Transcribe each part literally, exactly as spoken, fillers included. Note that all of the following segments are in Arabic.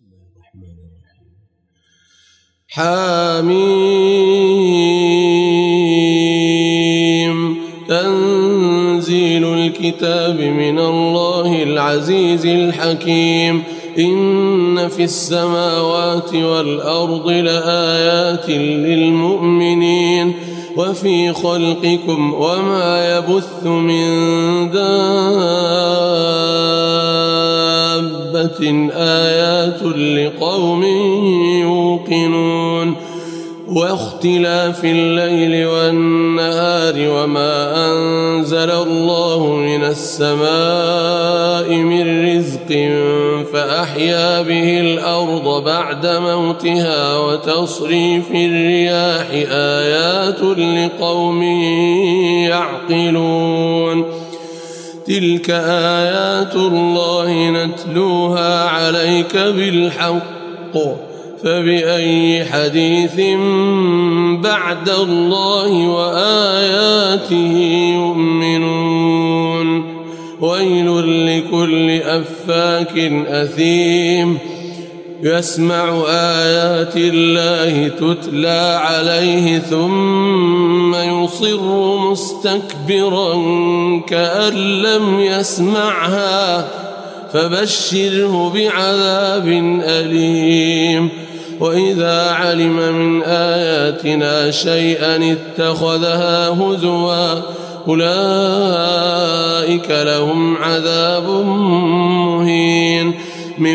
حميم تنزيل الكتاب من الله العزيز الحكيم إن في السماوات والأرض لآيات للمؤمنين وفي خلقكم وما يبث من دابة آيات لقوم يوقنون واختلاف الليل والنهار وما أنزل الله من السماء من رزق فأحيا به الأرض بعد موتها وتصريف الرياح آيات لقوم يعقلون تلك آيات الله نتلوها عليك بالحق فبأي حديث بعد الله وآياته يؤمنون ويل لكل أفاك أثيم يسمع آيات الله تتلى عليه ثم يصر مستكبرا كأن لم يسمعها فبشره بعذاب أليم وإذا علم من آياتنا شيئا اتخذها هزوا أولئك لهم عذاب مهين من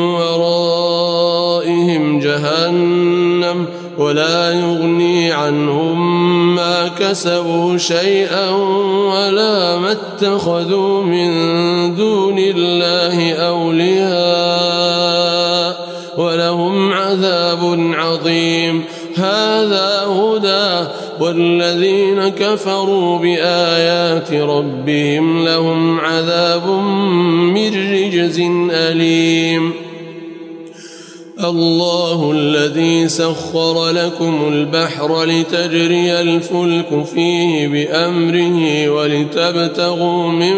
ورائهم جهنم ولا يغني عنهم ما كسبوا شيئا ولا ما اتخذوا من دون الله أولياء ولهم عذاب عظيم هذا هدى والذين كفروا بآيات ربهم لهم عذاب من رجز أليم الله الذي سخر لكم البحر لتجري الفلك فيه بأمره ولتبتغوا من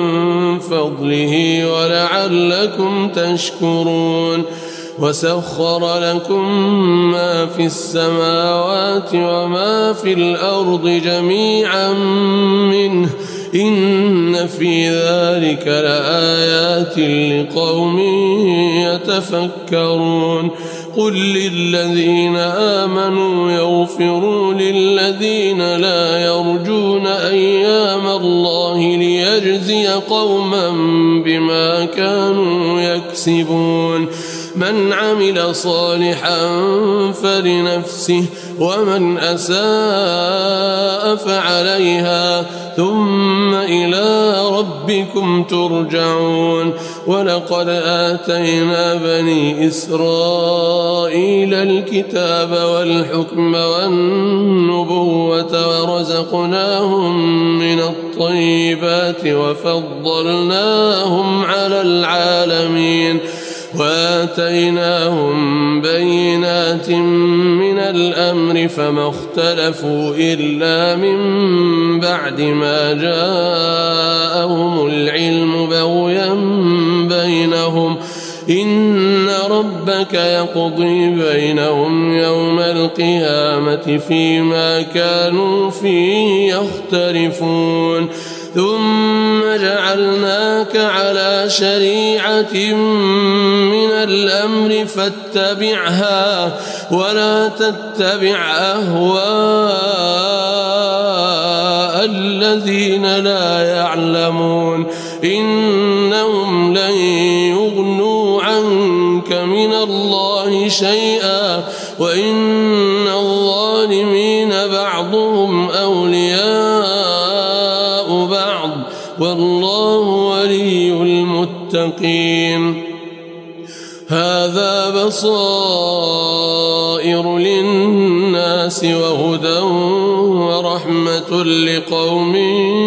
فضله ولعلكم تشكرون وسخر لكم ما في السماوات وما في الأرض جميعا منه إن في ذلك لآيات لقوم يتفكرون قل للذين آمنوا يغفروا للذين لا يرجون أيام الله ليجزي قوما بما كانوا يكسبون من عمل صالحا فلنفسه ومن أساء فعليها ثم إلى ربكم ترجعون ولقد آتينا بني إسرائيل الكتاب والحكم والنبوة ورزقناهم من الطيبات وفضلناهم على العالمين وآتيناهم بينات من الأمر فما اختلفوا إلا من بعد ما جاءهم العلم بغيا بينهم إن ربك يقضي بينهم يوم القيامة فيما كانوا فيه يختلفون ثم جعلناك على شريعة من الأمر فاتبعها ولا تتبع أهواء الذين لا يعلمون إنهم لن يغنوا عنك من الله شيئا وإن الظالمين بعضهم أولياء بعض والله ولي المتقين هذا بصائر للناس وهدى ورحمة لقوم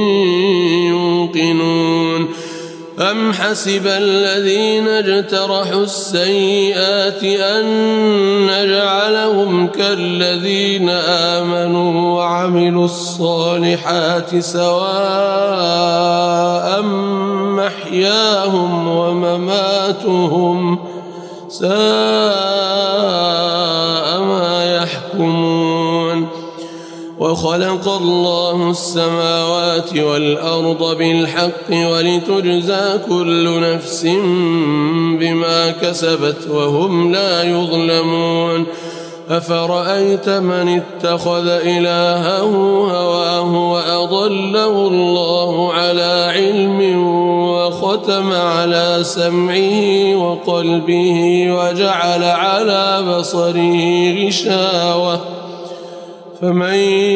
يوقنون أم حسب الذين اجترحوا السيئات أن نجعلهم كالذين آمنوا وعملوا الصالحات سواء محياهم ومماتهم ساء ما يحكمون. وخلق الله السماوات والأرض بالحق ولتجزى كل نفس بما كسبت وهم لا يظلمون. أفرأيت من اتخذ إلهه هواه وأضله الله على علم وختم على سمعه وقلبه وجعل على بصره غشاوة فمن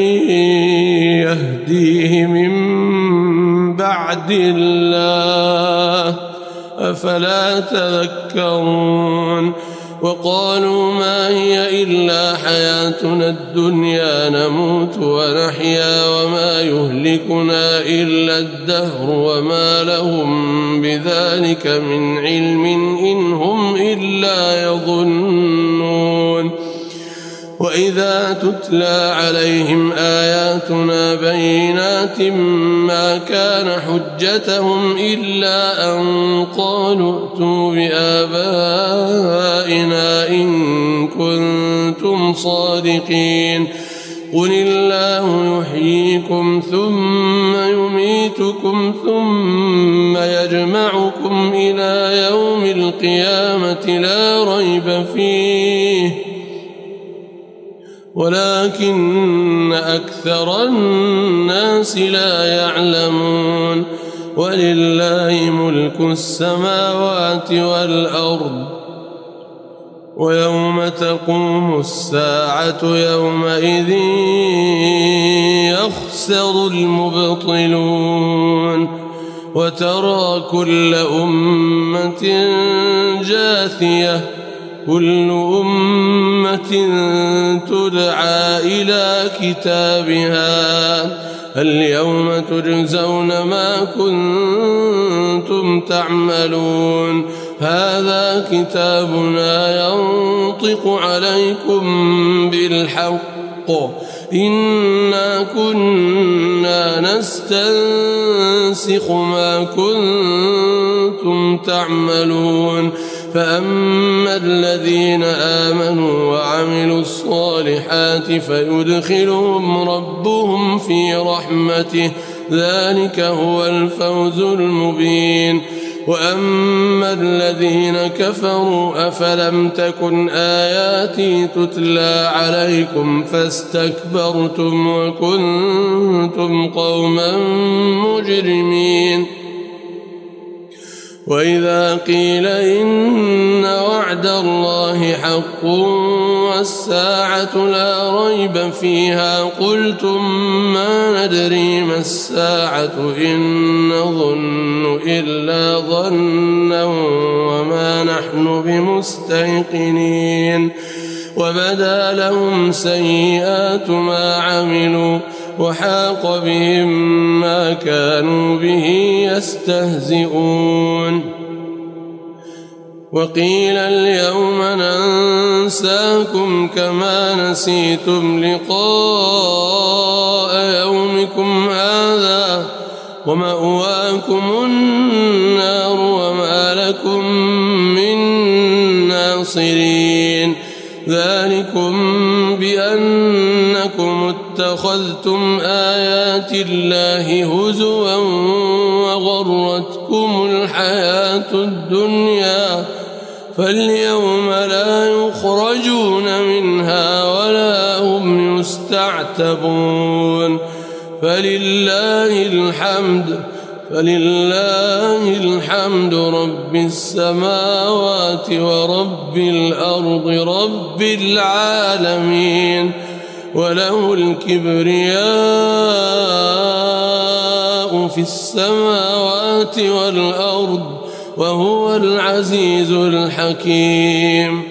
يهديه من بعد الله أفلا تذكرون. وقالوا ما هي إلا حياتنا الدنيا نموت ونحيا وما يهلكنا إلا الدهر وما لهم بذلك من علم إن هم إلا يظنون. وإذا تتلى عليهم آياتنا بينات ما كان حجتهم إلا أن قالوا ائتوا بآبائنا إن كنتم صادقين. قل الله يحييكم ثم يميتكم ثم يجمعكم إلى يوم القيامة لا ريب فيه ولكن أكثر الناس لا يعلمون. ولله ملك السماوات والأرض ويوم تقوم الساعة يومئذ يخسر المبطلون. وترى كل أمة جاثية كل أمة تدعى إلى كتابها اليوم تجزون ما كنتم تعملون. هذا كتابنا ينطق عليكم بالحق إنا كنا نستنسخ ما كنتم تعملون. فأما الذين آمنوا وعملوا الصالحات فيدخلهم ربهم في رحمته ذلك هو الفوز المبين. وأما الذين كفروا أفلم تكن آياتي تتلى عليكم فاستكبرتم وكنتم قوما مجرمين. وإذا قيل إن وعد الله حق والساعة لا ريب فيها قلتم ما ندري ما الساعة إن نظن إلا ظنا وما نحن بمستيقنين. وبدا لهم سيئات ما عملوا وحاق بهم ما كانوا به يستهزئون. وقيل اليوم ننساكم كما نسيتم لقاء يومكم هذا ومأواكم النار وما لكم من ناصرين. ذلكم بأنكم اتخذتم آيات الله هزوا وغرتكم الحياة الدنيا فاليوم لا يخرجون منها ولا هم يستعتبون. فلله الحمد فلله الحمد رب السماوات ورب الأرض رب العالمين وله الكبرياء في السماوات والأرض وهو العزيز الحكيم.